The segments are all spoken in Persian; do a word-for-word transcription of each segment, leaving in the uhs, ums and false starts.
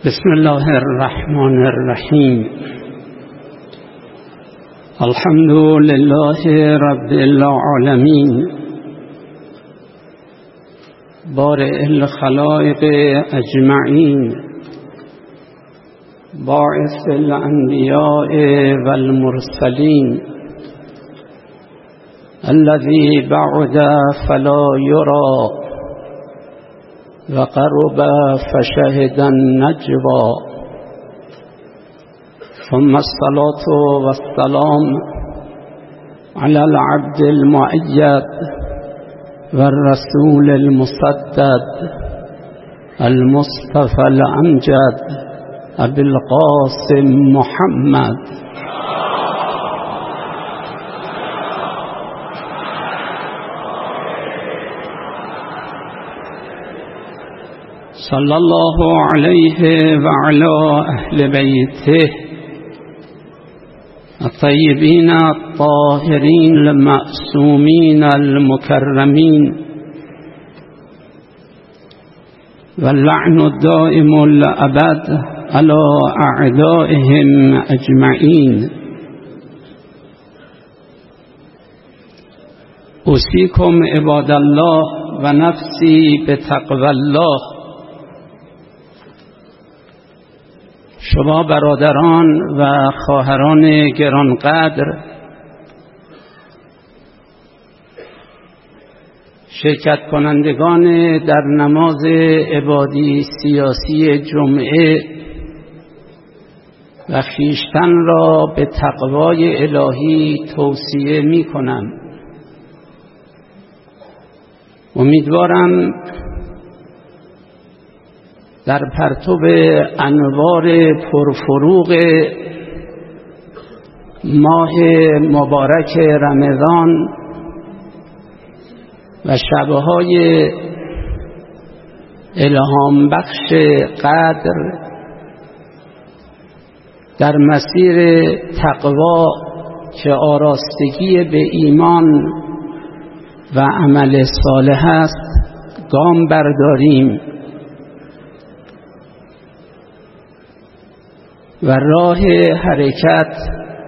بسم الله الرحمن الرحیم. الحمد لله رب العالمین، بارئ الخلائق اجمعین، باعث الانبیاء والمرسلین، الذي بعد فلا يرى وقرب فشهد النجوى، ثم الصلاة والسلام على العبد المؤيد والرسول المسدد المصطفى الأمجد أبي القاسم محمد صلی الله علیه و علی اهل بیته الطیبین الطاهرین المعصومین المکرمین واللعن الدائم الابد علی اعدائهم اجمعین. اوصیکم عباد الله و نفسی بتقوی الله. شما برادران و خواهران گرانقدر، شرکت کنندگان در نماز عبادی سیاسی جمعه و خویشتن را به تقوای الهی توصیه می کنم. امیدوارم در پرتو انوار پرفروغ ماه مبارک رمضان و شبهای الهام بخش قدر در مسیر تقوا که آراستگی به ایمان و عمل صالح است گام برداریم و راه حرکت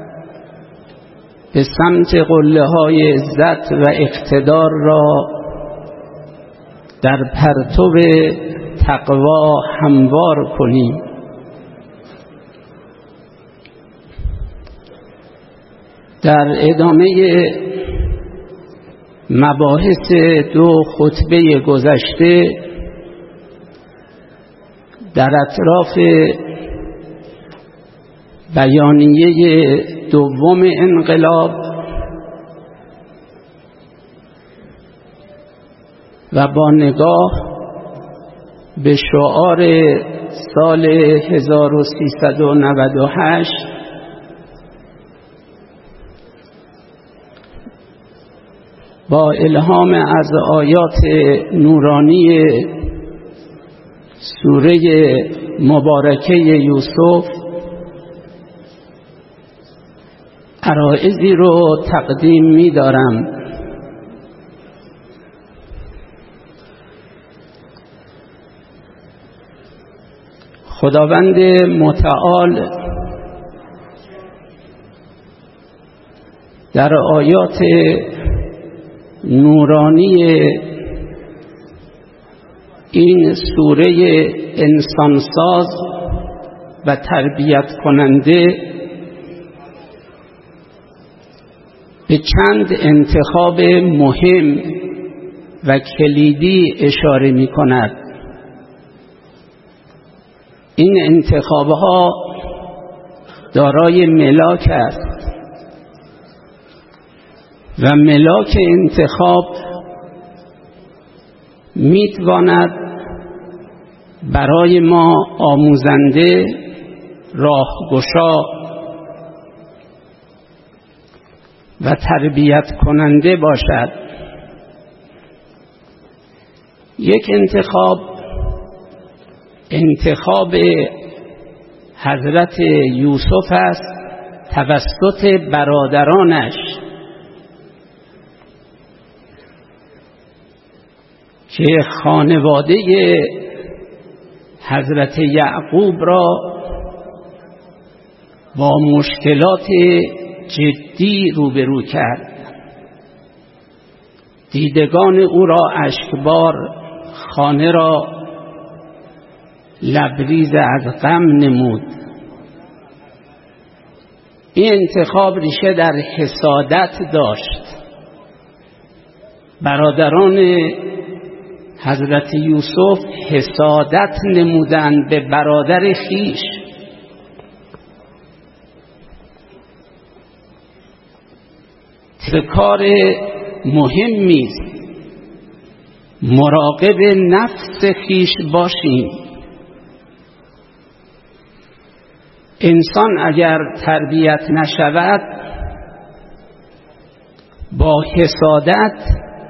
به سمت قله های عزت و اقتدار را در پرتو تقوا هموار کنیم. در ادامه مباحث دو خطبه گذشته در اطراف بیانیه دوم انقلاب و با نگاه به شعار سال هزار و سیصد و نود و هشت با الهام از آیات نورانی سوره مبارکه یوسف عرایضی رو تقدیم می دارم. خداوند متعال در آیات نورانی این سوره انسانساز و تربیت کننده به چند انتخاب مهم و کلیدی اشاره می کند. این انتخابها دارای ملاک است و ملاک انتخاب می تواند برای ما آموزنده، راهگشا و تربیت کننده باشد. یک انتخاب انتخاب حضرت یوسف است توسط برادرانش که خانواده حضرت یعقوب را با مشکلات جدی روبرو کرد. دیدگان او را اشکبار، خانه را لبریز از غم نمود. این انتخاب ریشه در حسادت داشت. برادران حضرت یوسف حسادت نمودند به برادر خیش. کار مهمی است. مراقب نفس خیش باشیم. انسان اگر تربیت نشود با حسادت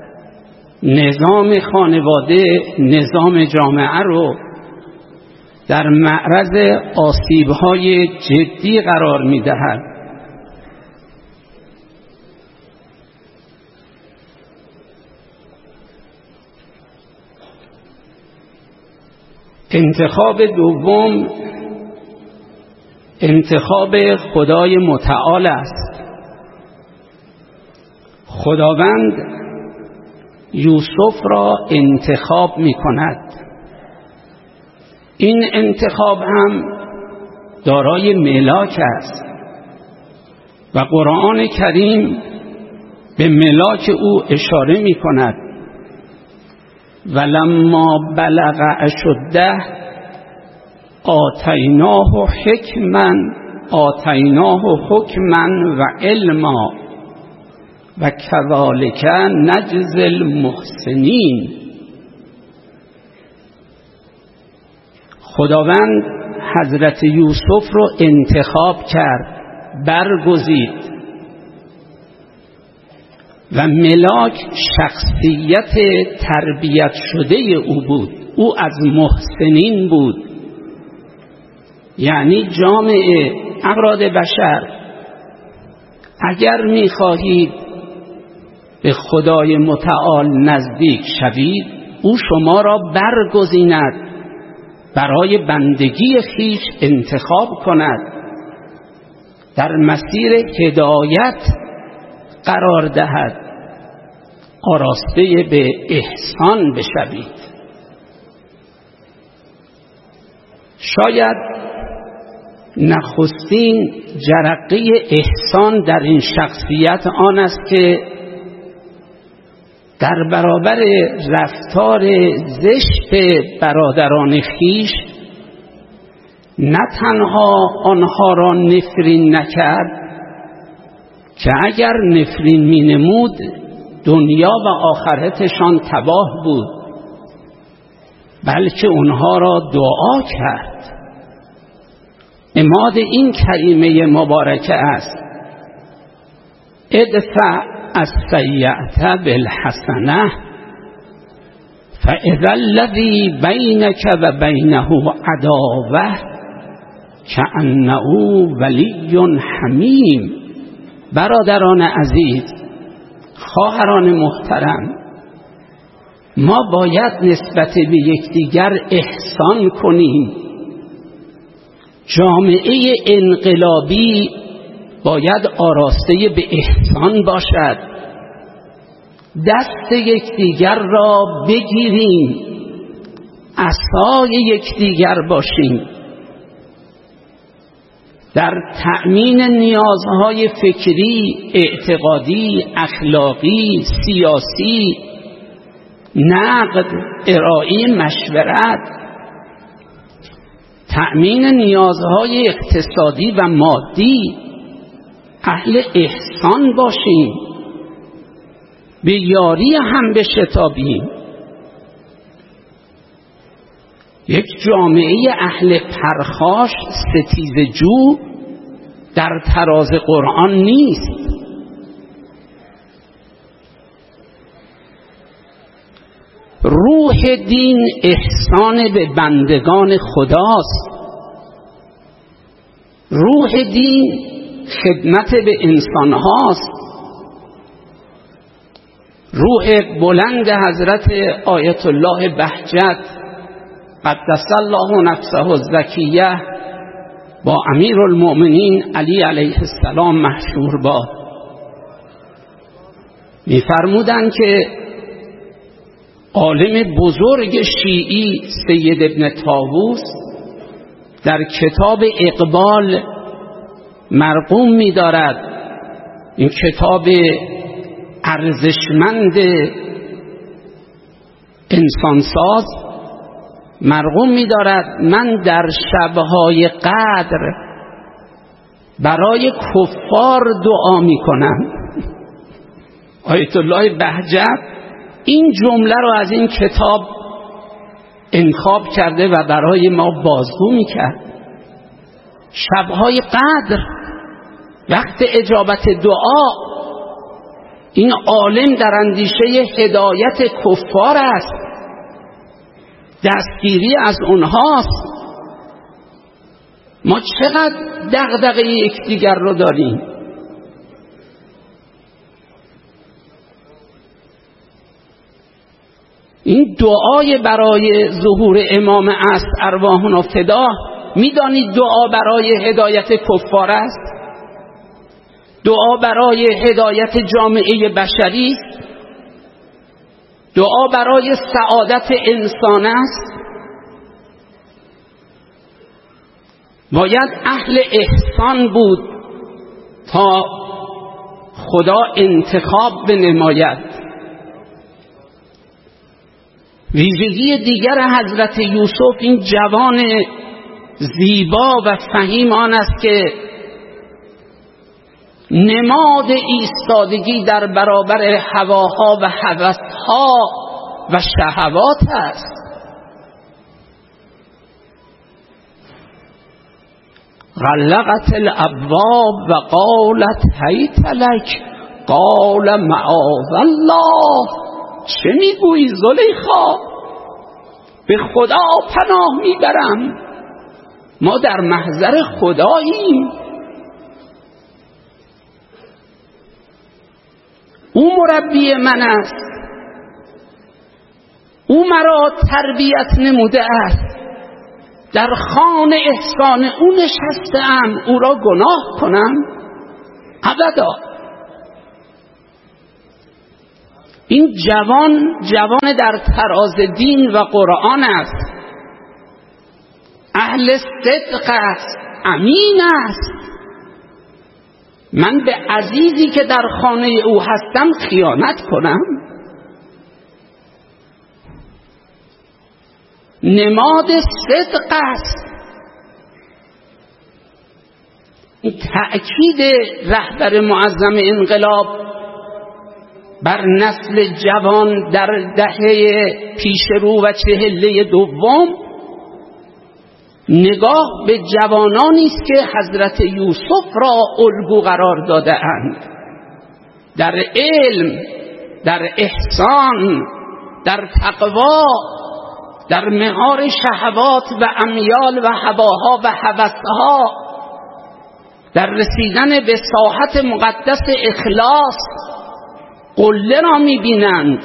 نظام خانواده، نظام جامعه رو در معرض آسیب‌های جدی قرار می‌دهد. انتخاب دوم انتخاب خدای متعال است. خداوند یوسف را انتخاب می کند. این انتخاب هم دارای ملاک است و قرآن کریم به ملاک او اشاره می کند. ولما بلغ اشده آتیناه حکما آتیناه حکما و علما و کذالک نجزی المحسنین. خداوند حضرت یوسف رو انتخاب کرد، برگزید و ملاک شخصیت تربیت شده او بود. او از محسنین بود، یعنی جامعه افراد بشر اگر می‌خواهید به خدای متعال نزدیک شوید، او شما را برگزیند، برای بندگی خیش انتخاب کند، در مسیر هدایت قرار دهد، آراسته به احسان بشوید. شاید نخستین جرقه احسان در این شخصیت آن است که در برابر رفتار زشت برادران خیش نه تنها آنها را نفرین نکرد که اگر نفرین می نمود دنیا و آخرتشان تباه بود، بلکه اونها را دعا کرد. نماد این کلمه مبارکه است: ادفع السیئة بالحسنة فاذا الذی بینک و بینه عداوة کأنه ولی حمیم. برادران عزیز، خواهران محترم، ما باید نسبت به یکدیگر احسان کنیم. جامعه انقلابی باید آراسته به احسان باشد. دست یکدیگر را بگیریم، عصای یکدیگر باشیم. در تأمین نیازهای فکری، اعتقادی، اخلاقی، سیاسی، نقد، ارائه مشورت، تأمین نیازهای اقتصادی و مادی اهل احسان باشیم، به یاری هم بشتابیم. یک جامعه اهل پرخاش، ستیزه جو در تراز قرآن نیست. روح دین احسان به بندگان خداست. روح دین خدمت به انسان هاست. روح بلند حضرت آیت الله بهجت قدس الله نفسه الزکیه با امیرالمؤمنین علی علیه السلام محشور باد. می‌فرمودند که عالم بزرگ شیعی سید ابن طاووس در کتاب اقبال مرقوم می‌دارد، این کتاب ارزشمند انسانساز مرقوم می‌دارد، من در شب‌های قدر برای کفار دعا می‌کنم. آیت الله بهجت این جمله رو از این کتاب انتخاب کرده و برای ما بازگو می‌کرد. شب‌های قدر وقت اجابت دعا، این عالم در اندیشه هدایت کفار است، دستگیری از اونهاست. ما چقدر دغدغه یکدیگر رو داریم. این دعای برای ظهور امام عصر ارواحنا فدا، میدانید دعا برای هدایت کفار است، دعا برای هدایت جامعه بشری، دعا برای سعادت انسان است. باید اهل احسان بود تا خدا انتخاب بنماید. ویژگی دیگر حضرت یوسف این جوان زیبا و فهیم آن است که نماد ایستادگی در برابر هواها و هوسها و شهوات است. غلقت الابواب و قالت هیت لک قال معاذ الله. چه میگویی زلیخا؟ به خدا پناه میبرم، ما در محضر خداییم. او مربی من است، او مرا تربیت نموده است، در خانه احسان او نشستم، او را گناه کنم؟ ابدا. این جوان جوان در تراز دین و قرآن است، اهل صدق است، امین است. من به عزیزی که در خانه او هستم خیانت کنم؟ نماد صدق است. تأکید رهبر معظم انقلاب بر نسل جوان در دهه پیشرو و چهله دوم نگاه به جوانانی است که حضرت یوسف را الگو قرار داده اند، در علم، در احسان، در تقوا، در مهار شهوات و امیال و هواها و هوسها، در رسیدن به ساحت مقدس اخلاص قله را می‌بینند.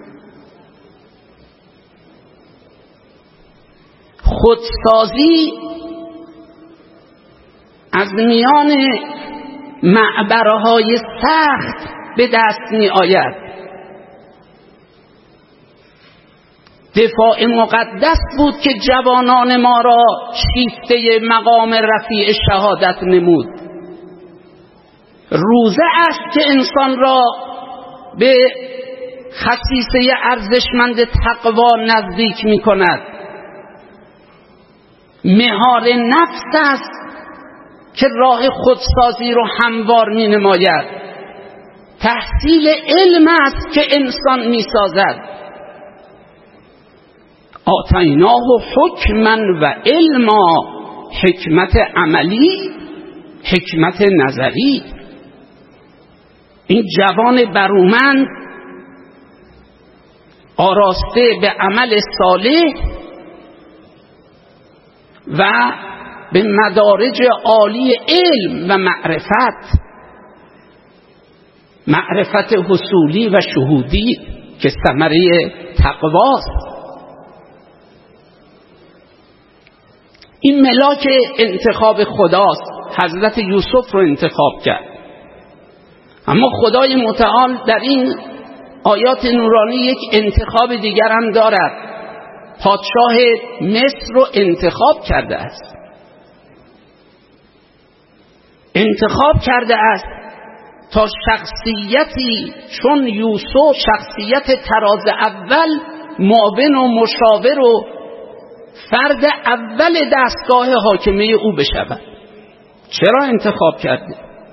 خودسازی از میان معبرهای سخت به دست می آید. دفاع مقدس بود که جوانان ما را شیفته مقام رفیع شهادت نمود. روزه است که انسان را به خصیصه ارزشمند تقوا نزدیک می کند. مهار نفس است که راه خودسازی رو هموار می نماید. تحصیل علم است که انسان می سازد. آتیناه حکما و علما، حکمت عملی، حکمت نظری. این جوان برومند آراسته به عمل صالح و به مدارج عالی علم و معرفت، معرفت حصولی و شهودی که ثمره تقواست. این ملاک انتخاب خداست، حضرت یوسف رو انتخاب کرد. اما خدای متعال در این آیات نورانی یک انتخاب دیگر هم دارد. پادشاه مصر رو انتخاب کرده است. انتخاب کرده است تا شخصیتی چون یوسف، شخصیت تراز اول، معاون و مشاور و فرد اول دستگاه حاکمه او بشود. چرا انتخاب کرده؟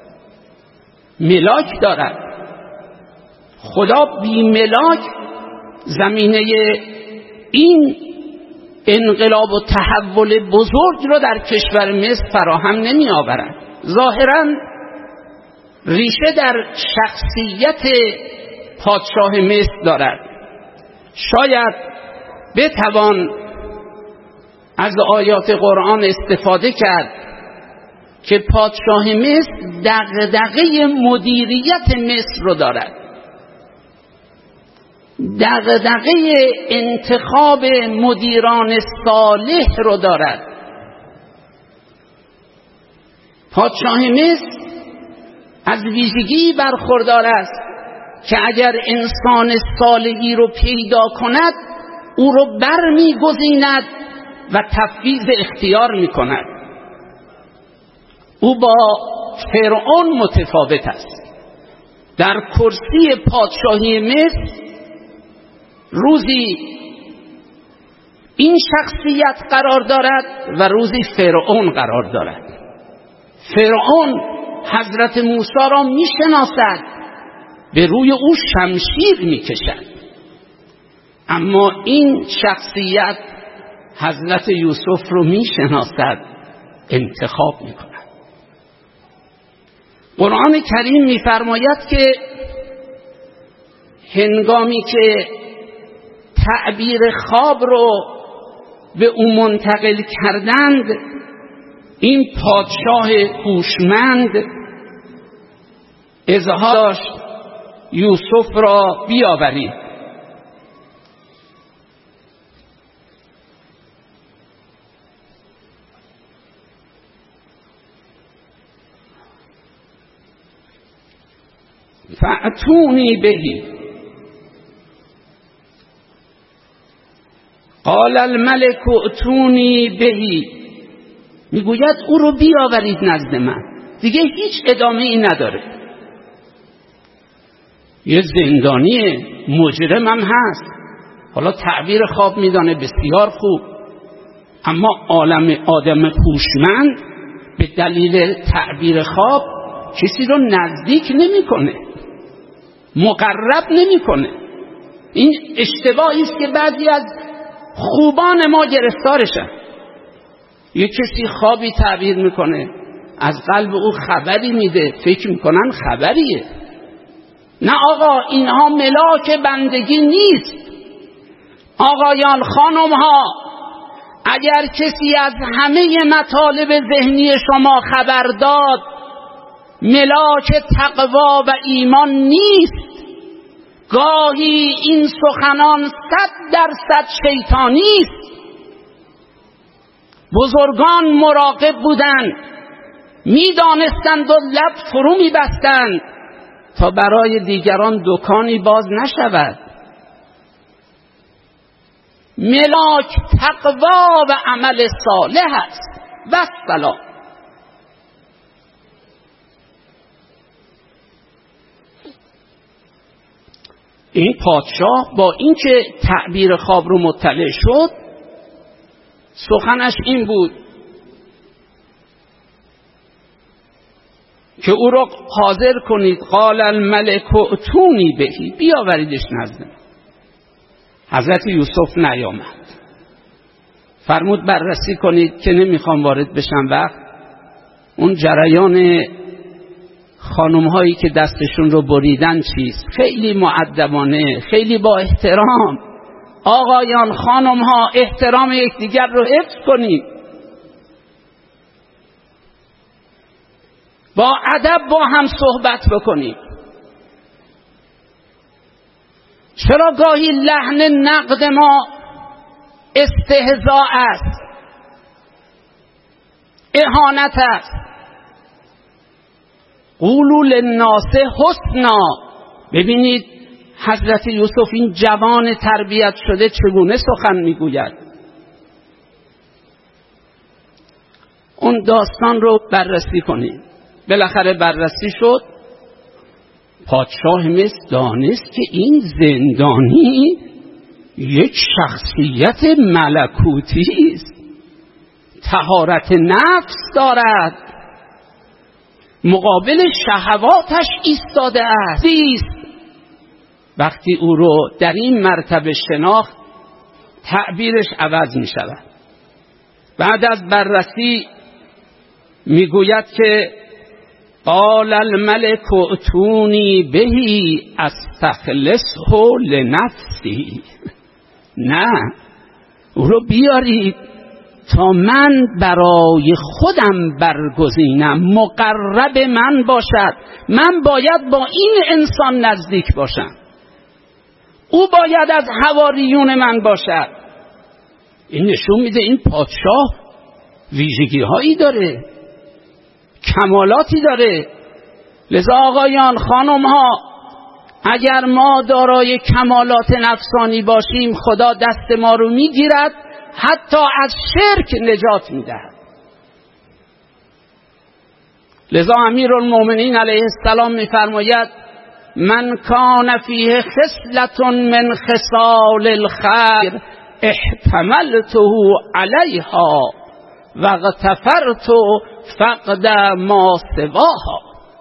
ملاک دارد. خدا بی ملاک زمینه این انقلاب و تحول بزرگ رو در کشور مصر فراهم نمی آورد. ظاهراً ریشه در شخصیت پادشاه مصر دارد. شاید بتوان از آیات قرآن استفاده کرد که پادشاه مصر دغدغه مدیریت مصر رو دارد، دغدغه انتخاب مدیران صالح رو دارد. پادشاه مصر از ویژگی برخوردار است که اگر انسان صالحی رو پیدا کند او رو برمی‌گزیند و تفویض اختیار می‌کند. او با فرعون متفاوت است. در کرسی پادشاهی مصر روزی این شخصیت قرار دارد و روزی فرعون قرار دارد. فرعون حضرت موسی را میشناسد، به روی او شمشیر میکشد، اما این شخصیت حضرت یوسف رو میشناسد، انتخاب میکند. قرآن کریم میفرماید که هنگامی که تعبیر خواب رو به او منتقل کردند، این پادشاه هوشمند اظهار داشت یوسف را بیاورید. فأتونی بهی قال الملك اتونی بهی، میگوید او رو بیاورید نزد من. دیگه هیچ ادامه ای نداره. یه زندانی مجرم هم هست، حالا تعبیر خواب میدانه، بسیار خوب، اما عالم آدم هوشمند به دلیل تعبیر خواب کسی رو نزدیک نمیکنه، مقرب نمیکنه. این اشتباهی است که بعضی از خوبان ما گرفتارشن. یک کسی خوابی تعبیر میکنه، از قلب او خبری میده، فکر میکنن خبریه. نه آقا، اینها ملاک بندگی نیست. آقایان، خانمها، اگر کسی از همه مطالب ذهنی شما خبر داد، ملاک تقوا و ایمان نیست. گاهی این سخنان صد درصد شیطانی است. بزرگان مراقب بودند، میدانستند و لب فرو میبستند تا برای دیگران دکانی باز نشود. ملاک تقوا و عمل صالح است و سلام. این پادشاه با اینکه تعبیر خواب رو مطلع شد، سخنش این بود که او را حاضر کنید. قال الملك اتونی بهی، بیاوریدش نزد من. حضرت یوسف نیامد. فرمود بررسی کنید که نمیخوام وارد بشم. وقت اون جریان خانم هایی که دستشون رو بریدن چیست؟ خیلی مؤدبانه، خیلی با احترام. آقایان، خانم ها، احترام یکدیگر رو حفظ کنید، با ادب با هم صحبت بکنید. چرا گاهی لحن نقد ما استهزاء است؟ اهانت است. قولوا للناس حسنا. ببینید حضرت یوسف این جوان تربیت شده چگونه سخن میگوید. اون داستان رو بررسی کنید. بالاخره بررسی شد. پادشاه مصر دانست که این زندانی یک شخصیت ملکوتی است، طهارت نفس دارد، مقابل شهواتش ایستاده است. وقتی او رو در این مرتبه شناخت تعبیرش عوض می شود. بعد از بررسی می گوید که قال الملك ائتونی بهی استخلصه لنفسی. نه، او رو بیارید تا من برای خودم برگزینم، مقرب من باشد. من باید با این انسان نزدیک باشم، او باید از حواریون من باشد. این نشون میده این پادشاه ویژگی هایی داره، کمالاتی داره. لذا آقایان، خانم ها، اگر ما دارای کمالات نفسانی باشیم، خدا دست ما رو میگیرد، حتی از شرک نجات میدهد. لذا امیرالمومنین علیه السلام میفرماید من کان فیه خصلة من خصال الخیر احتملته علیها و اغتفرت فقد ما سواها.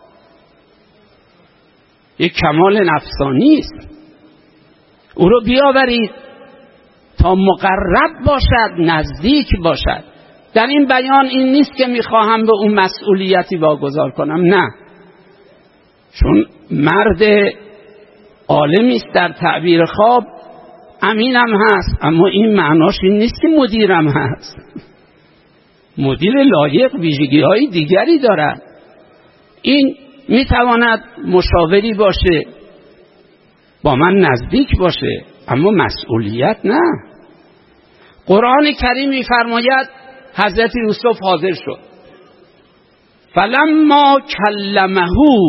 یک کمال نفسانی است. او رو بیاورید تا مقرب باشد، نزدیک باشد. در این بیان این نیست که میخواهم به اون مسئولیتی واگذار کنم، نه، چون مرد عالمی است در تعبیر خواب، امینم هست، اما این معناش این نیست که مدیرم هست. مدیر لایق ویژگی های دیگری دارد. این میتواند مشاوری باشه، با من نزدیک باشه، اما مسئولیت نه. قرآن کریم میفرماید حضرت یوسف حاضر شد. فلما کلمه،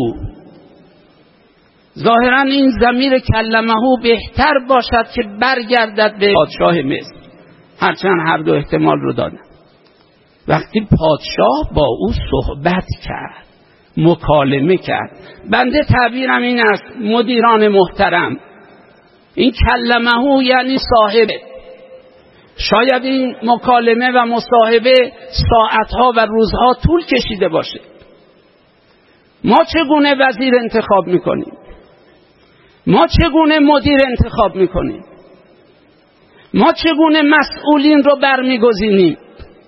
ظاهرا این ضمیر کلمه بهتر باشد که برگردد به پادشاه مصر، هرچند هر دو احتمال رو دادن. وقتی پادشاه با او صحبت کرد، مکالمه کرد، بنده تعبیرم این است مدیران محترم، این کلمه یعنی صاحبه. شاید این مکالمه و مصاحبه ساعتها و روزها طول کشیده باشه. ما چگونه وزیر انتخاب میکنیم؟ ما چگونه مدیر انتخاب میکنیم؟ ما چگونه مسئولین رو برمیگزینیم؟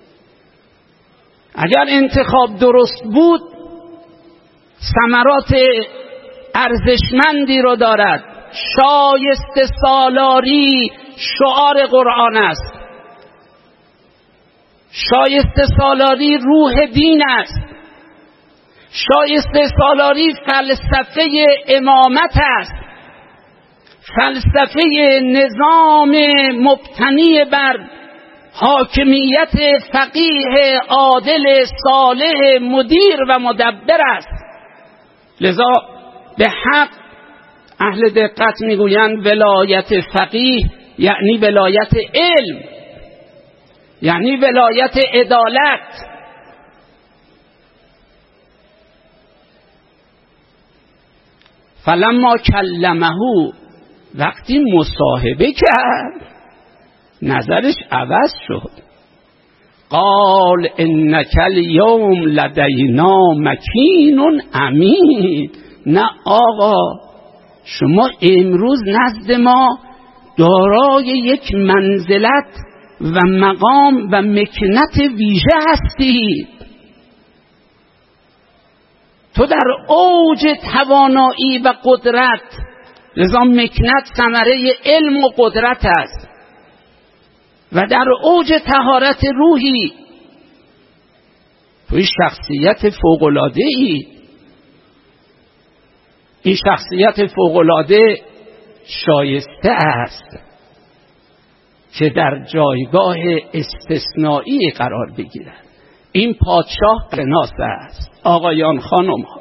اگر انتخاب درست بود، ثمرات ارزشمندی رو دارد. شایسته سالاری شعار قرآن است. شایسته سالاری روح دین است. شایسته سالاری فلسفه امامت است. فلسفه نظام مبتنی بر حاکمیت فقیه عادل صالح مدیر و مدبر است. لذا به حق اهل دقت میگویند ولایت فقیه یعنی ولایت علم، یعنی ولایت عدالت. فلما کلمه، وقتی مصاحبه کرد نظرش عوض شد. قال انک الیوم لدینا مکین امین. نه آقا، شما امروز نزد ما دارای یک منزلت و مقام و مکنت ویژه هستید. تو در اوج توانایی و قدرت، لذا مکنت ثمره علم و قدرت است، و در اوج طهارت روحی توی شخصیت فوق‌العاده ای. این شخصیت فوق‌العاده شایسته است که در جایگاه استثنایی قرار بگیرد. این پادشاه قدرشناس است، آقایان خانم ها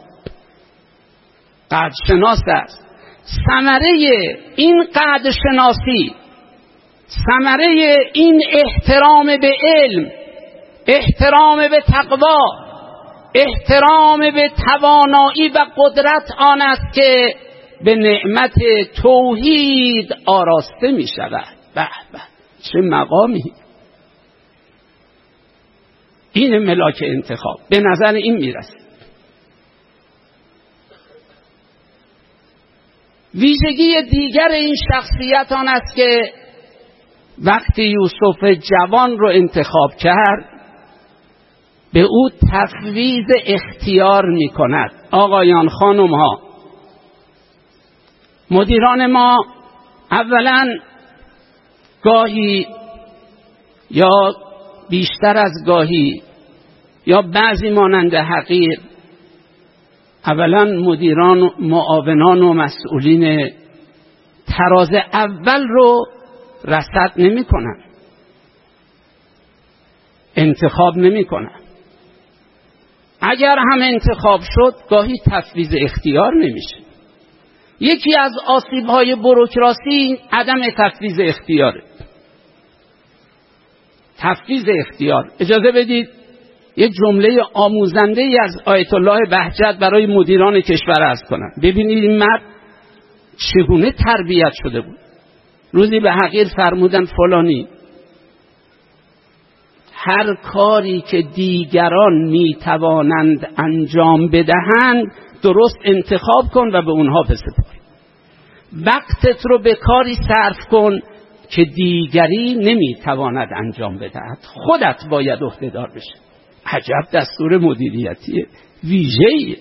قدرشناس است. ثمره این قدرشناسی، ثمره این احترام به علم، احترام به تقوا، احترام به توانایی و قدرت آن است که به نعمت توحید آراسته می شود. به به چه مقامی! این ملاک انتخاب به نظر این می رسید. ویژگی دیگر این شخصیت آن است که وقتی یوسف جوان رو انتخاب کرد به او تفویض اختیار می کند. آقایان خانم ها، مدیران ما اولا گاهی یا بیشتر از گاهی یا بعضی مانند حقیر، اولا مدیران، معاونان و مسئولین تراز اول رو رصد نمی کنن، انتخاب نمی کنن. اگر هم انتخاب شد گاهی تفویض اختیار نمیشه. یکی از آسیب‌های بوروکراسی عدم تفویض اختیاره. تفویض اختیار، اجازه بدید یه جمله آموزنده ای از آیت الله بهجت برای مدیران کشور عرض کنم. ببینید این مرد چگونه تربیت شده بود. روزی به حقیر فرمودن فلانی، هر کاری که دیگران می توانند انجام بدهند درست انتخاب کن و به اونها بسپار. وقتت رو به کاری صرف کن که دیگری نمی تواند انجام بدهد، خودت باید عهده‌دار بشه. عجب دستور مدیریتی ویژه‌ای.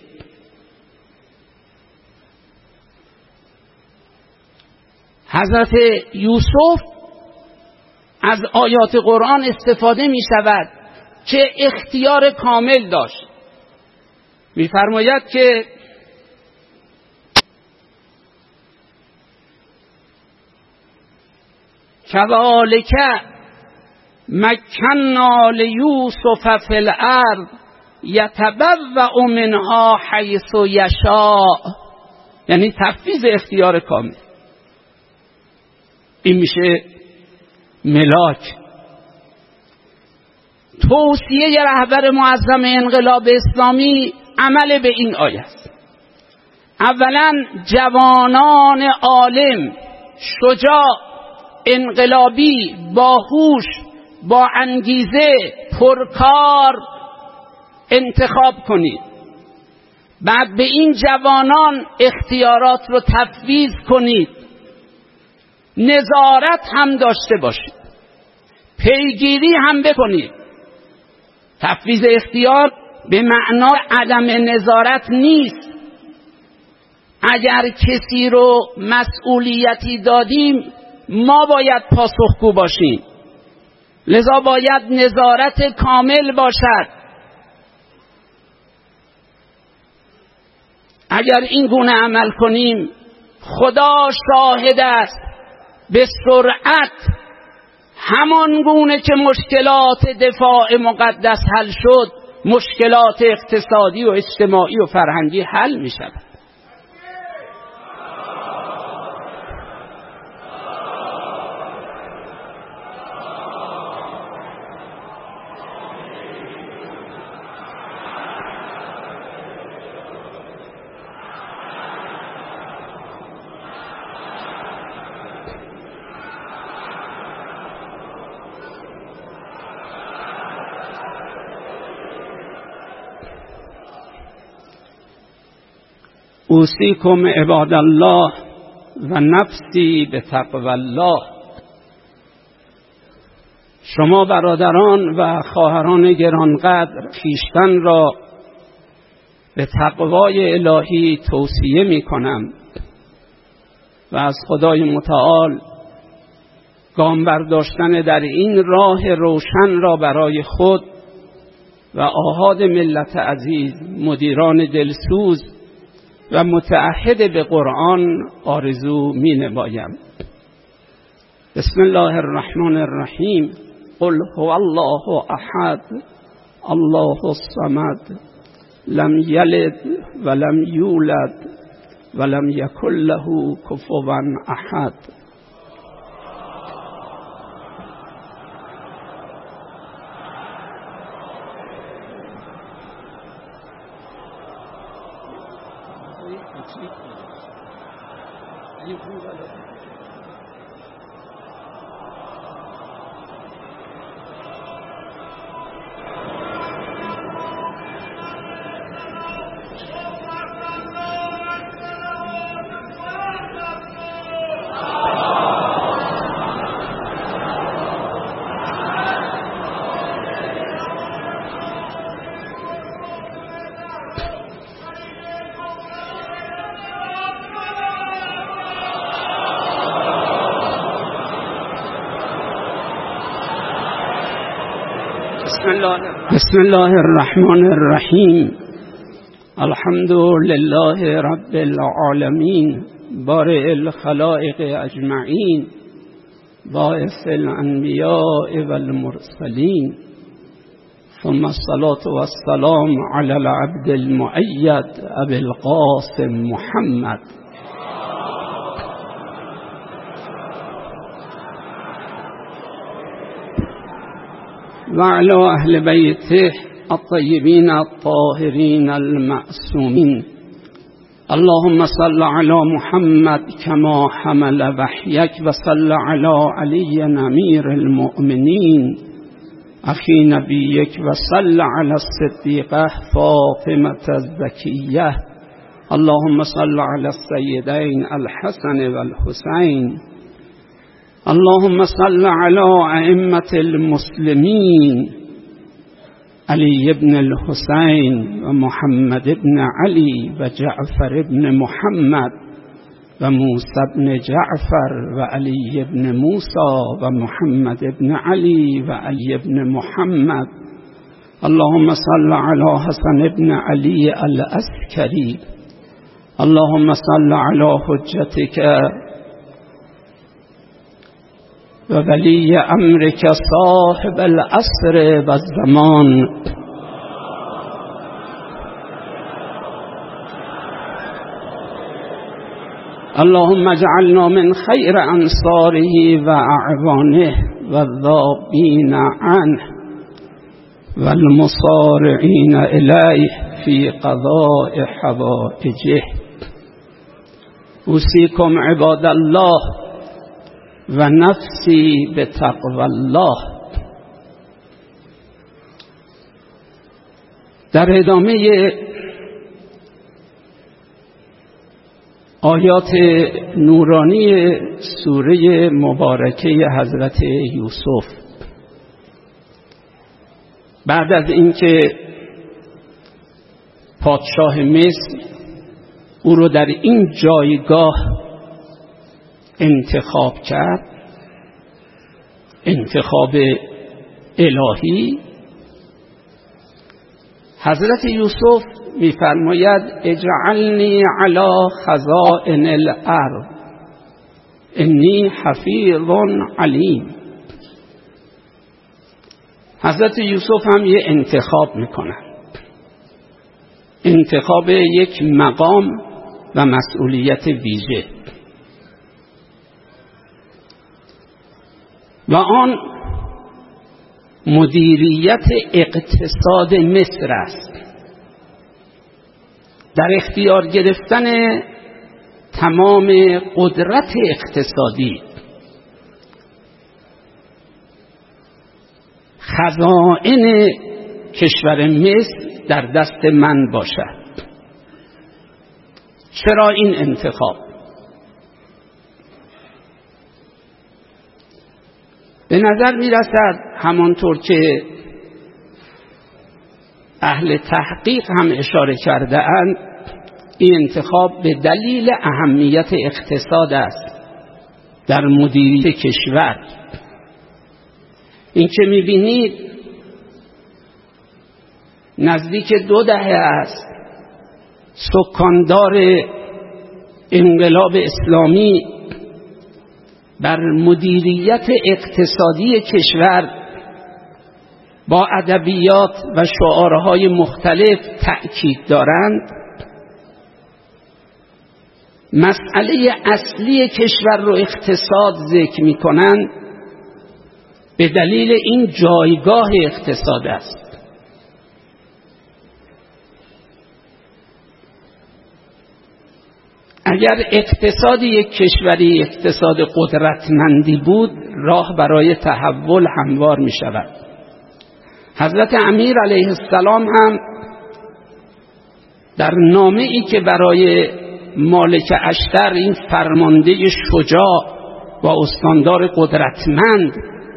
حضرت یوسف از آیات قرآن استفاده می شود که اختیار کامل داشت. می فرماید که کذالک مکننا لیوسف فی الارض یتبوأ منها حیث یشاء، یعنی تفویض اختیار کامل. این میشه ملاک. توصیه رهبر معظم انقلاب اسلامی عمل به این آیه است. اولا جوانان عالم، شجاع، انقلابی، باهوش، با انگیزه، پرکار انتخاب کنید. بعد به این جوانان اختیارات رو تفویض کنید. نظارت هم داشته باشید، پیگیری هم بکنید. تفویض اختیار به معنا عدم نظارت نیست. اگر کسی رو مسئولیتی دادیم ما باید پاسخگو باشیم، لذا باید نظارت کامل باشد. اگر این گونه عمل کنیم خدا شاهد است به سرعت همان گونه که مشکلات دفاع مقدس حل شد، مشکلات اقتصادی و اجتماعی و فرهنگی حل می شود. اوصیکم عباد الله و نفسی به تقوی الله. شما برادران و خواهران گرانقدر خویشتن را به تقوای الهی توصیه می کنم و از خدای متعال گام برداشتن در این راه روشن را برای خود و آحاد ملت عزیز، مدیران دلسوز و متعهد به قرآن آرزو می نمایم. بسم الله الرحمن الرحیم. قل هو الله احد الله الصمد لم یلد ولم یولد ولم یکن له کفوا احد. بسم الله الرحمن الرحیم. الحمد لله رب العالمین بارئ الخلائق اجمعین باعث الانبیاء والمرسلین ثم الصلاة والسلام علی العبد المؤید ابی القاسم محمد. وعلى أهل بيته الطيبين الطاهرين المعصومين. اللهم صل على محمد كما حمل وحيك وصل على علي أمير المؤمنين أخي نبيك وصل على الصديقة فاطمة الزكية. اللهم صل على السيدين الحسن والحسين. اللهم صل على أئمة المسلمين علي بن الحسين ومحمد بن علي وجعفر بن محمد وموسى بن جعفر وعلي بن موسى ومحمد بن علي وعلي بن محمد. اللهم صل على حسن بن علي العسكري. اللهم صل على حجتك وولي أمرك صاحب العصر والزمان. اللهم اجعلنا من خير أنصاره وأعوانه والذابين عنه والمصارعين إليه في قضاء حوائجه. أوصيكم عباد الله و نفسی به تقوی الله. در ادامه آیات نورانی سوره مبارکه حضرت یوسف، بعد از اینکه پادشاه مصر او رو در این جایگاه انتخاب کرد، انتخاب الهی، حضرت یوسف می‌فرماید اجعلنی علی خزائن الارض انی حفیظ علیم. حضرت یوسف هم یه انتخاب میکنن، انتخاب یک مقام و مسئولیت ویژه، و آن مدیریت اقتصاد مصر است، در اختیار گرفتن تمام قدرت اقتصادی. خزائن کشور مصر در دست من باشد. چرا این انتخاب؟ به نظر می رسد همانطور که اهل تحقیق هم اشاره کرده اند، این انتخاب به دلیل اهمیت اقتصاد است در مدیریت کشور. این که می بینید نزدیک دو دهه است سکاندار انقلاب اسلامی بر مدیریت اقتصادی کشور با ادبیات و شعارهای مختلف تأکید دارند، مسئله اصلی کشور رو اقتصاد ذکر می‌کنند به دلیل این جایگاه اقتصاد است. اگر اقتصاد یک کشوری اقتصاد قدرتمندی بود، راه برای تحول هموار می شود. حضرت امیر علیه السلام هم در نامه ای که برای مالک اشتر، این فرمانده شجاع و استاندار قدرتمند،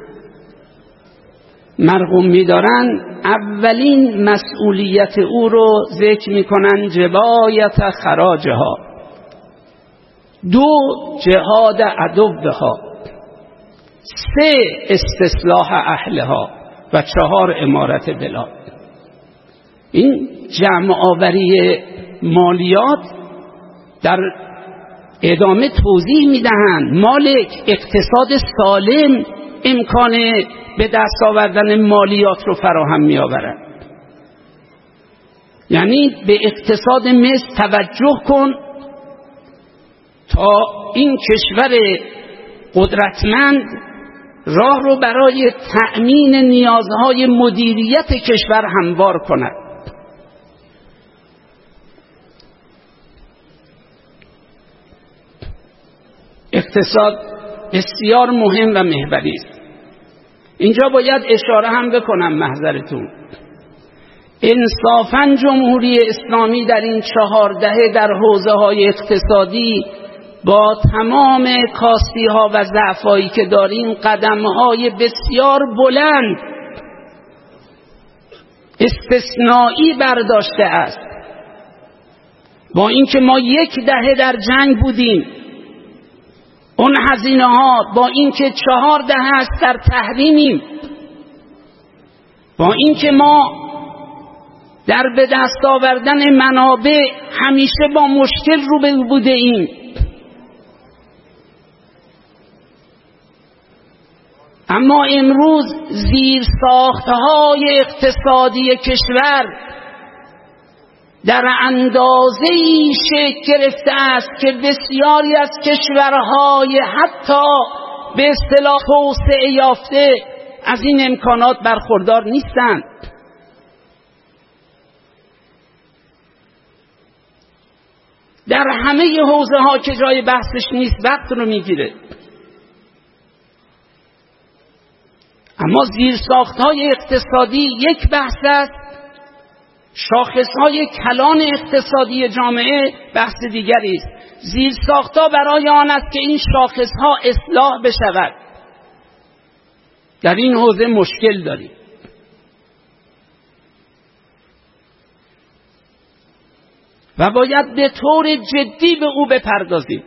مرغوم می دارن، اولین مسئولیت او رو ذکر می کنن جبایت خراجها، دو جهاد عدوها، سه استصلاح اهلها و چهار امارت بلاد. این جمع آوری مالیات در ادامه توضیح میدهند مالک اقتصاد سالم امکان به دست آوردن مالیات رو فراهم می آورد. یعنی به اقتصاد مصر توجه کن تا این کشور قدرتمند راه رو برای تأمین نیازهای مدیریت کشور هموار کند. اقتصاد بسیار مهم و محوری است. اینجا باید اشاره هم بکنم محضرتون، انصافاً جمهوری اسلامی در این چهار دهه در حوزه‌های اقتصادی با تمام کاستی‌ها و ضعف‌هایی که داریم قدم‌های بسیار بلند استثنایی برداشته است. با اینکه ما یک دهه در جنگ بودیم، اون هزینه ها، با اینکه چهار دهه است در تحریمیم، با اینکه ما در به دست آوردن منابع همیشه با مشکل روبرو بوده ایم، اما امروز زیر ساختهای اقتصادی کشور در اندازه‌ای شکل گرفته است که بسیاری از کشورهای حتی به اصطلاح توسعه یافته از این امکانات برخوردار نیستند. در همه حوزه ها که جای بحثش نیست وقت رو میگیره. اما زیرساخت‌های اقتصادی یک بحث است، شاخص‌های کلان اقتصادی جامعه بحث دیگری است. زیرساخت‌ها برای آن است که این شاخص‌ها اصلاح بشود. در این حوزه مشکل داریم. و باید به طور جدی به او بپردازیم.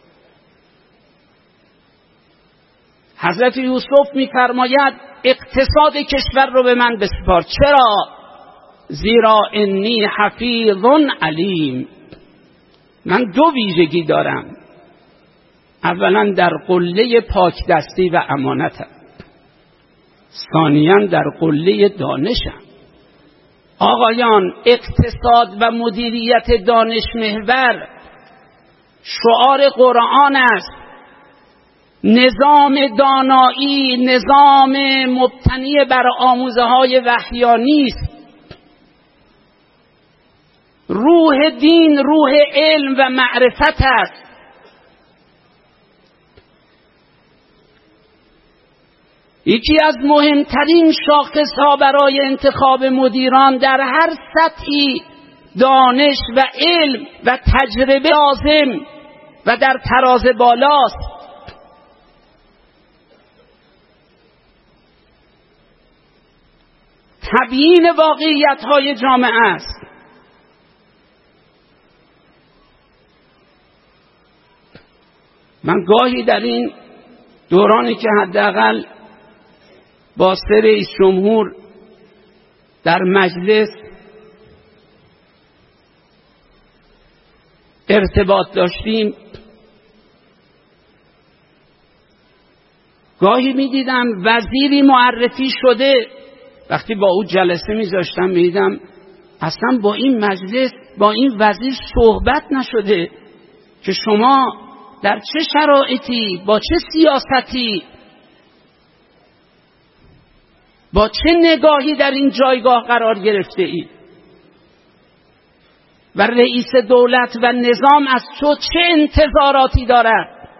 حضرت یوسف می‌فرماید اقتصاد کشور رو به من بسپار. چرا؟ زیرا انی حفیظ علیم. من دو ویژگی دارم. اولا در قله پاکدستی و امانتم، ثانیاً در قله دانشم. آقایان، اقتصاد و مدیریت دانش محور شعار قرآن است. نظام دانایی نظام مبتنی بر آموزه های وحیانی است. روح دین روح علم و معرفت است. یکی از مهمترین شاخص‌ها برای انتخاب مدیران در هر سطحی دانش و علم و تجربه لازم و در تراز بالاست. تبیین واقعیت‌های جامعه است. من گاهی در این دورانی که حداقل با سر رئیس جمهور در مجلس ارتباط داشتیم، گاهی می دیدم وزیری معرفی شده وقتی با او جلسه میذاشتم میدیدم اصلا با این مجلس با این وزیر صحبت نشده که شما در چه شرایطی با چه سیاستی با چه نگاهی در این جایگاه قرار گرفته ای و رئیس دولت و نظام از تو چه انتظاراتی دارد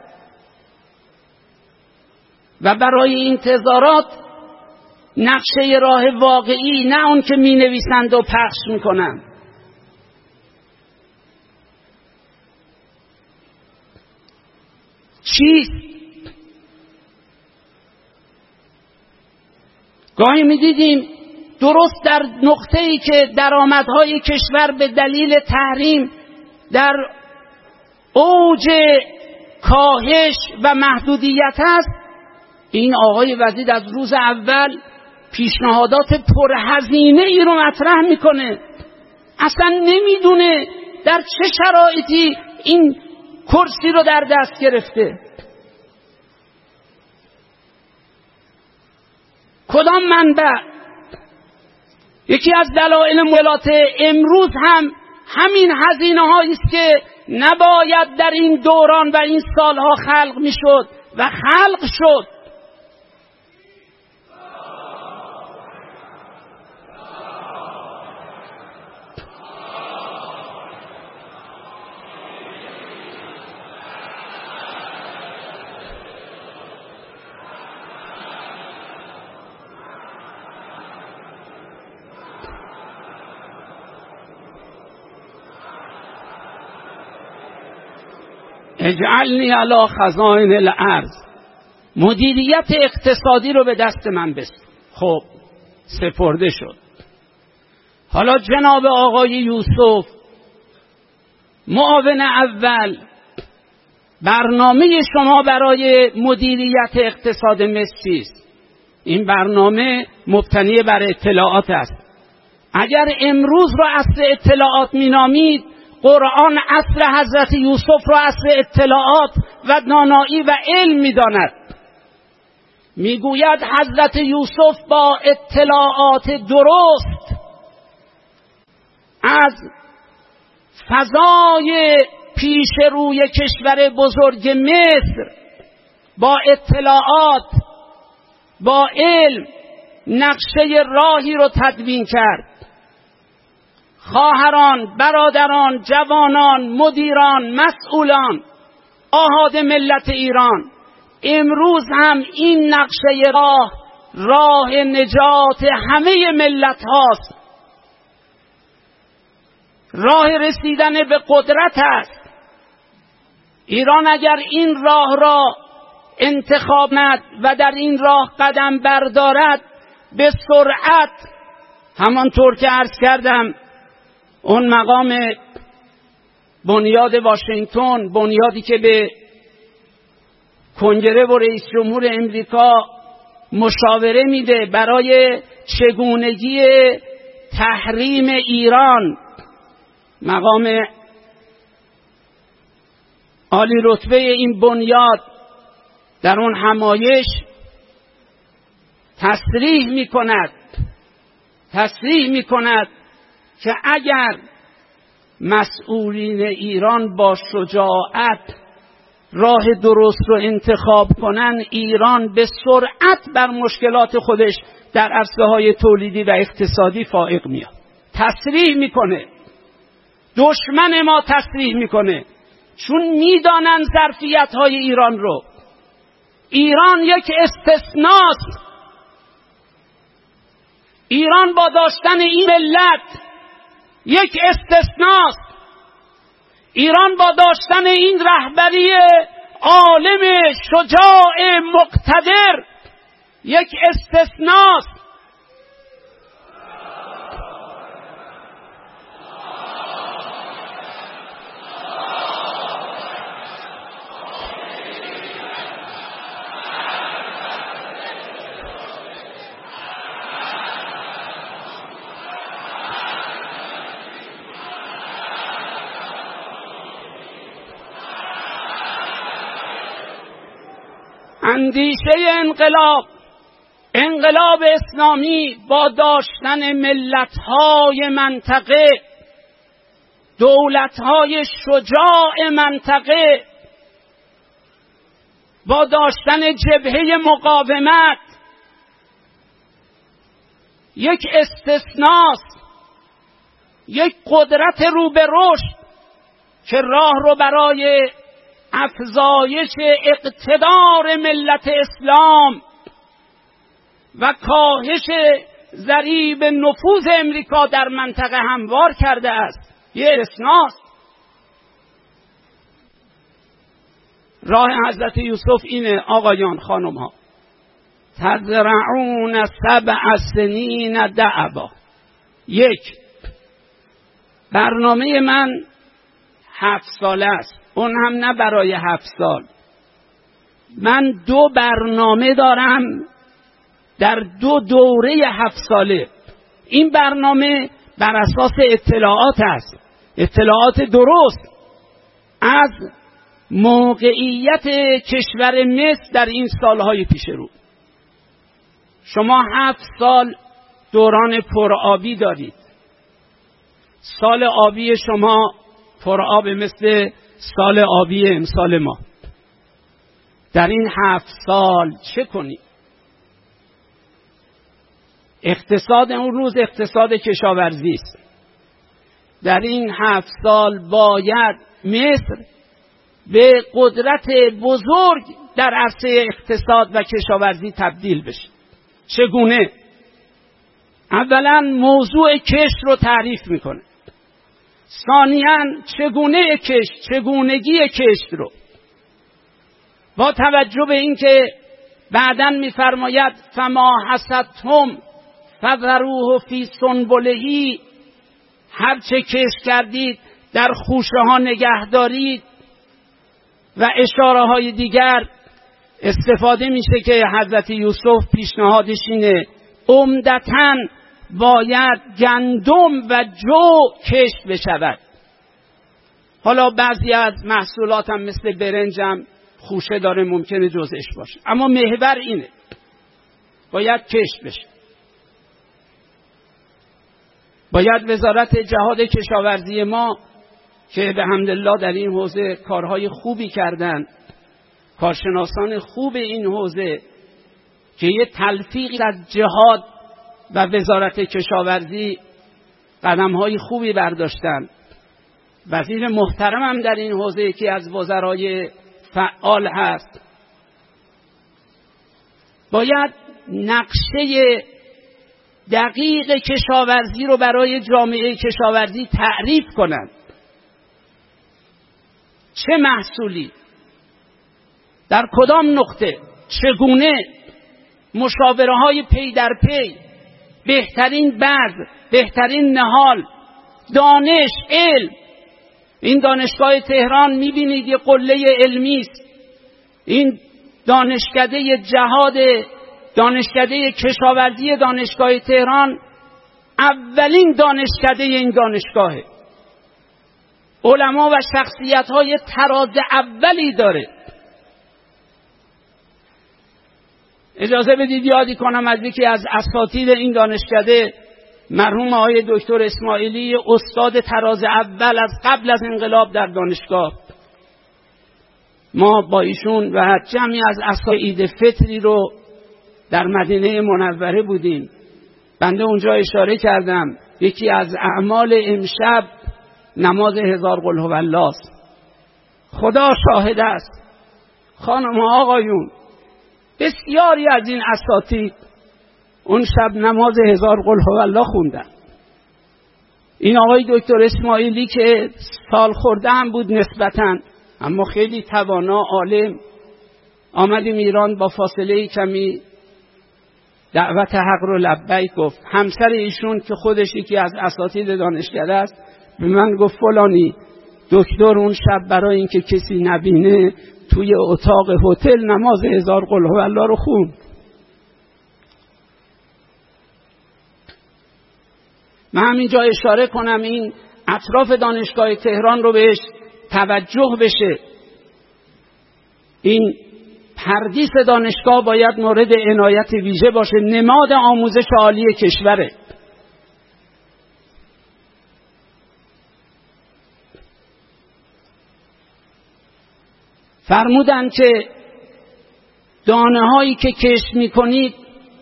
و برای این انتظارات نقشه راه واقعی، نه اون که می نویسند و پخش می کنند. چیست؟ گاهی می دیدیم درست در نقطه‌ای که درآمدهای کشور به دلیل تحریم در اوج کاهش و محدودیت است، این آقای وزیر از روز اول پیشنهادات پرهزینه ای رو مطرح میکنه. اصلا نمیدونه در چه شرایطی این کرسی رو در دست گرفته، کدام منبع. یکی از دلایل مشکلات امروز هم همین هزینه هایی است که نباید در این دوران و این سالها خلق میشد و خلق شد. اجعلنی علی خزائن الارض، مدیریت اقتصادی رو به دست من بسپار. خب سپرده شد. حالا جناب آقای یوسف معاون اول، برنامه شما برای مدیریت اقتصاد مصر چیست؟ این برنامه مبتنی بر اطلاعات است. اگر امروز را عصر اطلاعات مینامید، قرآن عصر حضرت یوسف را عصر اطلاعات و دانایی و علم می‌داند. میگوید حضرت یوسف با اطلاعات درست از فضای پیش روی کشور بزرگ مصر با اطلاعات با علم نقشه راهی رو تدوین کرد. خواهران، برادران، جوانان، مدیران، مسئولان، آحاد ملت ایران، امروز هم این نقشه راه راه نجات همه ملت هاست، راه رسیدن به قدرت است. ایران اگر این راه را انتخاب کند و در این راه قدم بردارد، به سرعت همانطور که عرض کردم اون مقام بنیاد واشنگتن، بنیادی که به کنگره و رئیس جمهور امریکا مشاوره میده برای چگونگی تحریم ایران، مقام عالی رتبه این بنیاد در اون همایش تصریح میکند تصریح میکند که اگر مسئولین ایران با شجاعت راه درست رو انتخاب کنن، ایران به سرعت بر مشکلات خودش در عرصه های تولیدی و اقتصادی فائق میاد. تصریح میکنه، دشمن ما تصریح میکنه، چون میدانن ظرفیت های ایران رو. ایران یک استثناست. ایران با داشتن این ملت یک استثناست. ایران با داشتن این رهبری عالم شجاع مقتدر یک استثناست. اندیشه انقلاب، انقلاب اسلامی با داشتن ملت‌های منطقه، دولت‌های شجاع منطقه، با داشتن جبهه مقاومت یک استثناست، یک قدرت رو به رشد که راه رو برای افزایش اقتدار ملت اسلام و کاهش ضریب نفوذ امریکا در منطقه هموار کرده است. یه استثناست. راه حضرت یوسف اینه آقایان خانم ها، تزرعون سبع سنین دأبا. یک، برنامه من هفت ساله است، اون هم نه برای هفت سال. من دو برنامه دارم در دو دوره هفت ساله. این برنامه بر اساس اطلاعات است، اطلاعات درست از موقعیت کشور مصر در این سالهای پیش رو. شما هفت سال دوران پرآبی دارید. سال آبی شما پرآب مثل سال آبی امسال ما. در این هفت سال چه کنید؟ اقتصاد اون روز اقتصاد کشاورزی است. در این هفت سال باید مصر به قدرت بزرگ در عرصه اقتصاد و کشاورزی تبدیل بشه. چگونه؟ اولا موضوع کشت رو تعریف میکنه. ثانیاً چگونه کشت، چگونگی کشت رو، با توجه به اینکه بعداً میفرماید فما حصدتم فذروه فی سنبلهی، هر چه کشت کردید در خوشه ها نگه دارید. و اشاره های دیگر استفاده میشه که حضرت یوسف پیشنهادش اینه عمدتاً باید گندم و جو کشت بشود. حالا بعضی از محصولات هم مثل برنج هم خوشه داره، ممکنه جزش باشه، اما محور اینه باید کشت بشه. باید وزارت جهاد کشاورزی ما که به حمدالله در این حوزه کارهای خوبی کردن، کارشناسان خوب این حوزه که یه تلفیق از جهاد و وزارت کشاورزی قدمهای خوبی برداشتن. وزیر محترم هم در این حوزه یکی از وزرای فعال هست. باید نقشه دقیق کشاورزی رو برای جامعه کشاورزی تعریف کنند. چه محصولی در کدام نقطه، چگونه، مشاوره های پی در پی، بهترین بذر، بهترین نهال، دانش، علم. این دانشگاه تهران میبینید یه قله علمی است. این دانشکده جهاد، دانشکده کشاورزی دانشگاه تهران اولین دانشکده این دانشگاهه. علما و شخصیت های تراز اولی داره. اجازه بدید یادی کنم از یکی از اساتید این دانشکده، مرحوم آقای دکتر اسماعیلی، استاد تراز اول از قبل از انقلاب در دانشگاه. ما با ایشون و جمعی از اساتید فطری رو در مدینه منوره بودیم. بنده اونجا اشاره کردم یکی از اعمال امشب نماز هزار قل هو الله است. خدا شاهد است خانم و آقایون، بسیاری از این اساتید اون شب نماز هزار قل هو الله خوندن. این آقای دکتر اسماعیلی که سال خورده هم بود نسبتاً، اما خیلی توانا، عالم، آمدیم ایران، با فاصله کمی دعوت حق رو لبیک گفت. همسر ایشون که خودش یکی از اساتید دانشکده است به من گفت فلانی دکتر اون شب برای اینکه کسی نبینه توی اتاق هتل نماز هزار قل هو الله رو خوند. من همینجا اشاره کنم این اطراف دانشگاه تهران رو بهش توجه بشه. این تردیس دانشگاه باید مورد عنایت ویژه باشه، نماد آموزش عالی کشوره. فرمودن که دانه هایی که کشت می کنید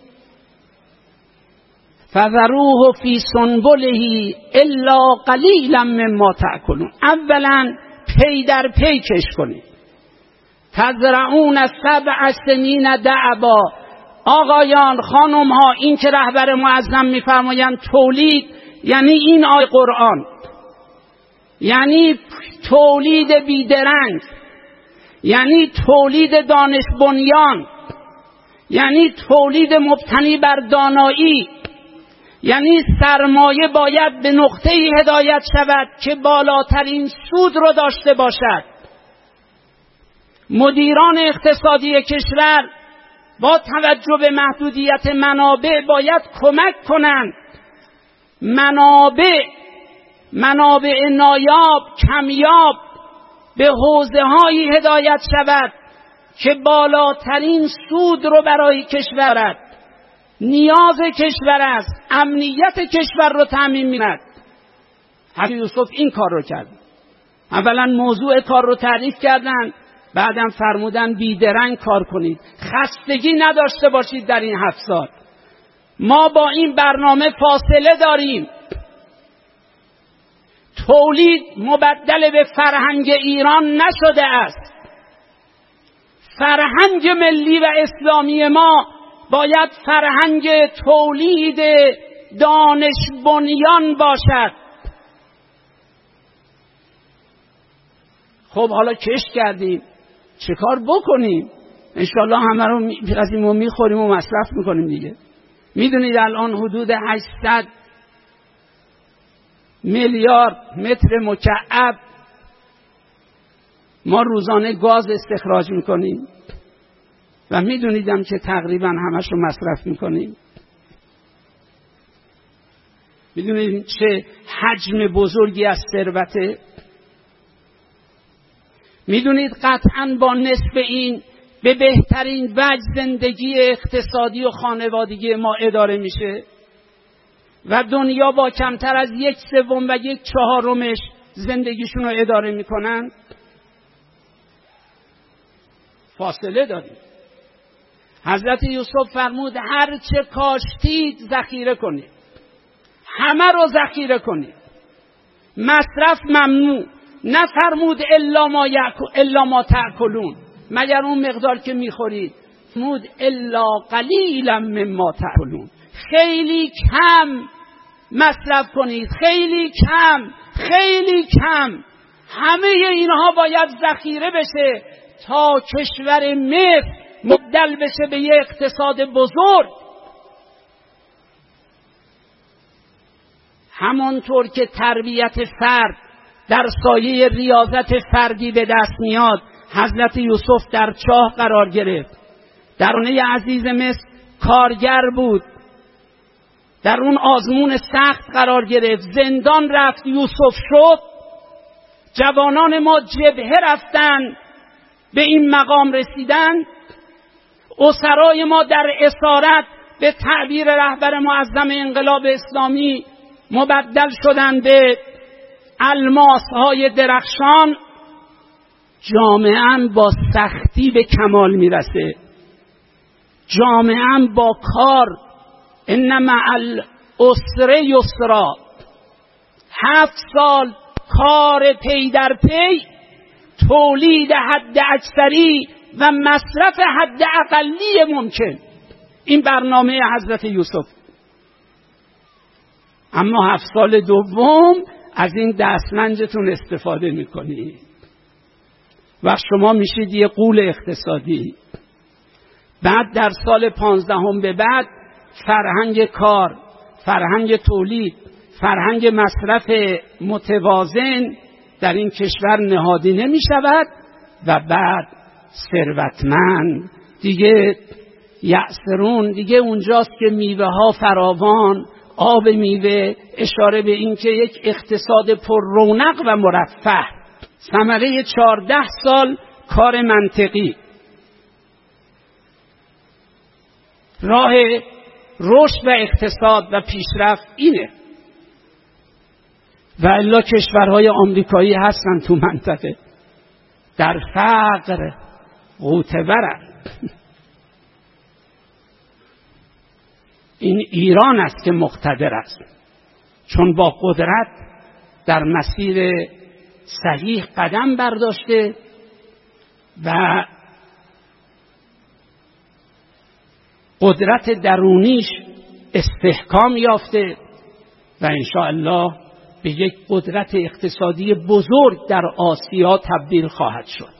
فذروه فی سنبله الا قلیلا مما تأکلون، اولا پی در پی کشت کنید. تزرعون سبع سنین دعبا، آقایان خانم ها، این که رهبر معظم میفرمایند تولید یعنی این آیه قرآن، یعنی تولید بیدرنگ، یعنی تولید دانش بنیان، یعنی تولید مبتنی بر دانایی، یعنی سرمایه باید به نقطه‌ای هدایت شود که بالاترین سود رو داشته باشد. مدیران اقتصادی کشور با توجه به محدودیت منابع باید کمک کنند منابع منابع نایاب کمیاب به حوزه‌هایی هدایت شود که بالاترین سود رو برای کشور دارد، نیاز کشور است، امنیت کشور رو تامین می‌کند. حضرت یوسف این کار رو کرد. اولا موضوع کار رو تعریف کردند، بعدم فرمودن بیدرنگ کار کنید، خستگی نداشته باشید. در این هفت سال ما با این برنامه فاصله داریم. تولید مبدل به فرهنگ ایران نشده است. فرهنگ ملی و اسلامی ما باید فرهنگ تولید دانش بنیان باشد. خب حالا کشت کردیم، چه کار بکنیم؟ انشالله همه رو از این میخوریم و مصرف میکنیم دیگه. میدونید الان حدود هشتصد میلیارد متر مکعب ما روزانه گاز استخراج میکنیم و میدونیدم که تقریبا همش رو مصرف میکنیم. میدونید چه حجم بزرگی از ثروته. میدونید قطعاً با نصف این به بهترین وجه زندگی اقتصادی و خانوادگی ما اداره میشه و دنیا با کمتر از یک سوم و یک چهارمش زندگیشون رو اداره میکنن. فاصله داریم. حضرت یوسف فرمود هر چه کاشتید ذخیره کنید، همه رو ذخیره کنید، مصرف ممنوع. نفرمود الا ما یأکل الا ما تأکلون، مگر اون مقدار که میخورید. فرمود الا قلیلا مما تأکلون، خیلی کم مصرف کنید، خیلی کم خیلی کم. همه اینها باید ذخیره بشه تا کشور مصر مبدل بشه به یک اقتصاد بزرگ. همانطور که تربیت فرد در سایه ریاضت فردی به دست میاد، حضرت یوسف در چاه قرار گرفت. درونه عزیز مصر کارگر بود، در اون آزمون سخت قرار گرفت. زندان رفت، یوسف شد. جوانان ما جبهه رفتن، به این مقام رسیدن. اسرای ما در اسارت به تعبیر رهبر معظم انقلاب اسلامی مبدل شدن به الماس‌های درخشان. جامعه با سختی به کمال میرسه، جامعه با کار. ان مع العسر یسرا، هفت سال کار پی در پی، تولید حد اکثری و مصرف حد اقلی ممکن. این برنامه حضرت یوسف. اما هفت سال دوم از این دستمنجتون استفاده میکنید و شما میشید یه غول اقتصادی. بعد در سال پانزدهم به بعد فرهنگ کار، فرهنگ تولید، فرهنگ مصرف متوازن در این کشور نهادی نمی شود و بعد ثروتمند دیگه یأسرون، دیگه اونجاست که میوه ها فراوان، آب میوه، اشاره به این که یک اقتصاد پر رونق و مرفه. ثمره چهارده سال کار منطقی. راه رشد و اقتصاد و پیشرفت اینه. و الا کشورهای آمریکایی هستن تو منطقه در فقر غوطه برن. این ایران است که مقتدر است، چون با قدرت در مسیر صحیح قدم برداشته و قدرت درونیش استحکام یافته و انشاءالله به یک قدرت اقتصادی بزرگ در آسیا تبدیل خواهد شد.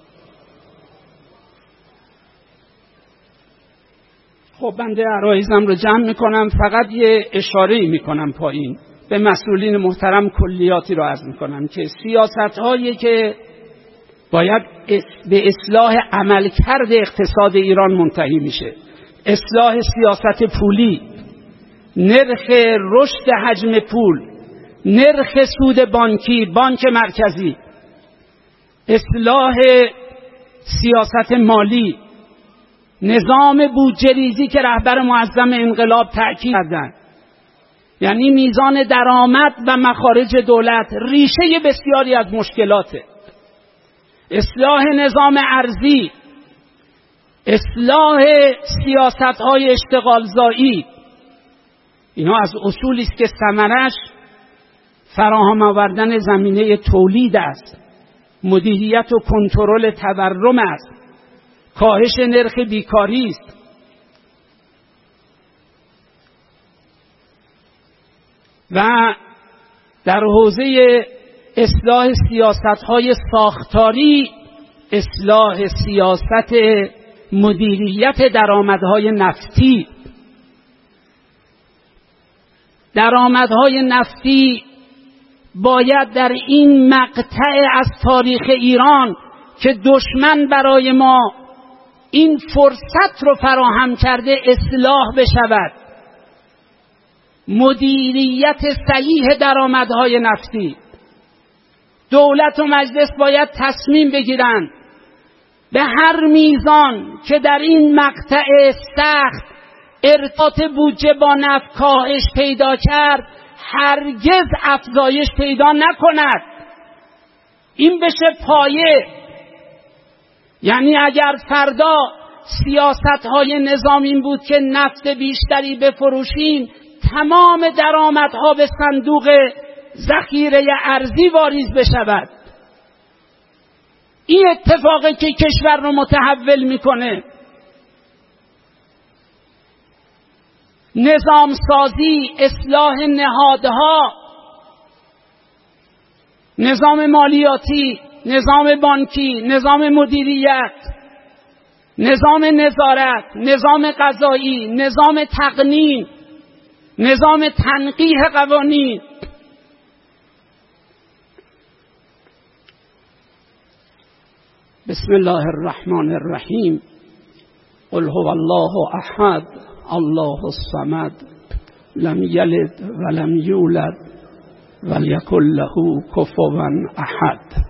خب بنده عرایزم رو جمع میکنم، فقط یه اشاره‌ای میکنم پایین به مسئولین محترم، کلیاتی رو عرض میکنم که سیاست هایی که باید به اصلاح عملکرد اقتصاد ایران منتهی میشه، اصلاح سیاست پولی، نرخ رشد حجم پول، نرخ سود بانکی، بانک مرکزی، اصلاح سیاست مالی، نظام بودجه ریزی که رهبر معظم انقلاب تأکید کردند، یعنی میزان درآمد و مخارج دولت ریشه بسیاری از مشکلاته. اصلاح نظام ارزی، اصلاح سیاست‌های اشتغالزایی، اینا از اصولی است که ثمرش فراهم آوردن زمینه تولید است، مدیریت و کنترل تورم است، کاهش نرخ بیکاری است. و در حوزه اصلاح سیاست‌های ساختاری، اصلاح سیاست مدیریت درآمدهای نفتی. درآمدهای نفتی باید در این مقطع از تاریخ ایران که دشمن برای ما این فرصت رو فراهم کرده اصلاح بشود. مدیریت صحیح درآمدهای نفتی. دولت و مجلس باید تصمیم بگیرند به هر میزان که در این مقطع سخت ارتباط بودجه با نفت کاهش پیدا کرد هرگز افزایش پیدا نکند. این بشه پایه. یعنی اگر فردا سیاست های نظام این بود که نفت بیشتری بفروشیم، تمام درآمدها به صندوق ذخیره ارزی واریز بشود، این اتفاقی که کشور رو متحول میکنه. نظام سازی، اصلاح نهادها، نظام مالیاتی، نظام بانکی، نظام مدیریت، نظام نظارت، نظام قضایی، نظام تقنین، نظام تنقیح قوانین. بسم الله الرحمن الرحیم. قل هو الله احد الله الصمد لم یلد ولم یولد وليكن له كفوا احد.